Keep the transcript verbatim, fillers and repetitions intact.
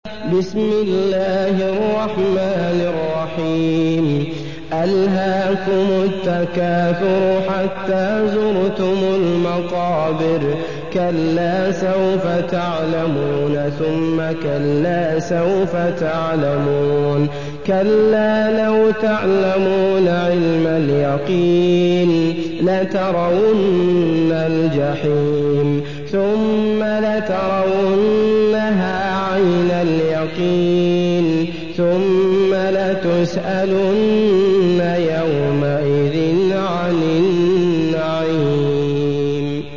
بسم الله الرحمن الرحيم ألهاكم التكاثر حتى زرتم المقابر كلا سوف تعلمون ثم كلا سوف تعلمون كلا لو تعلمون علم اليقين لترون الجحيم ثم لترونها عين اليقين ثم لتسألن يومئذ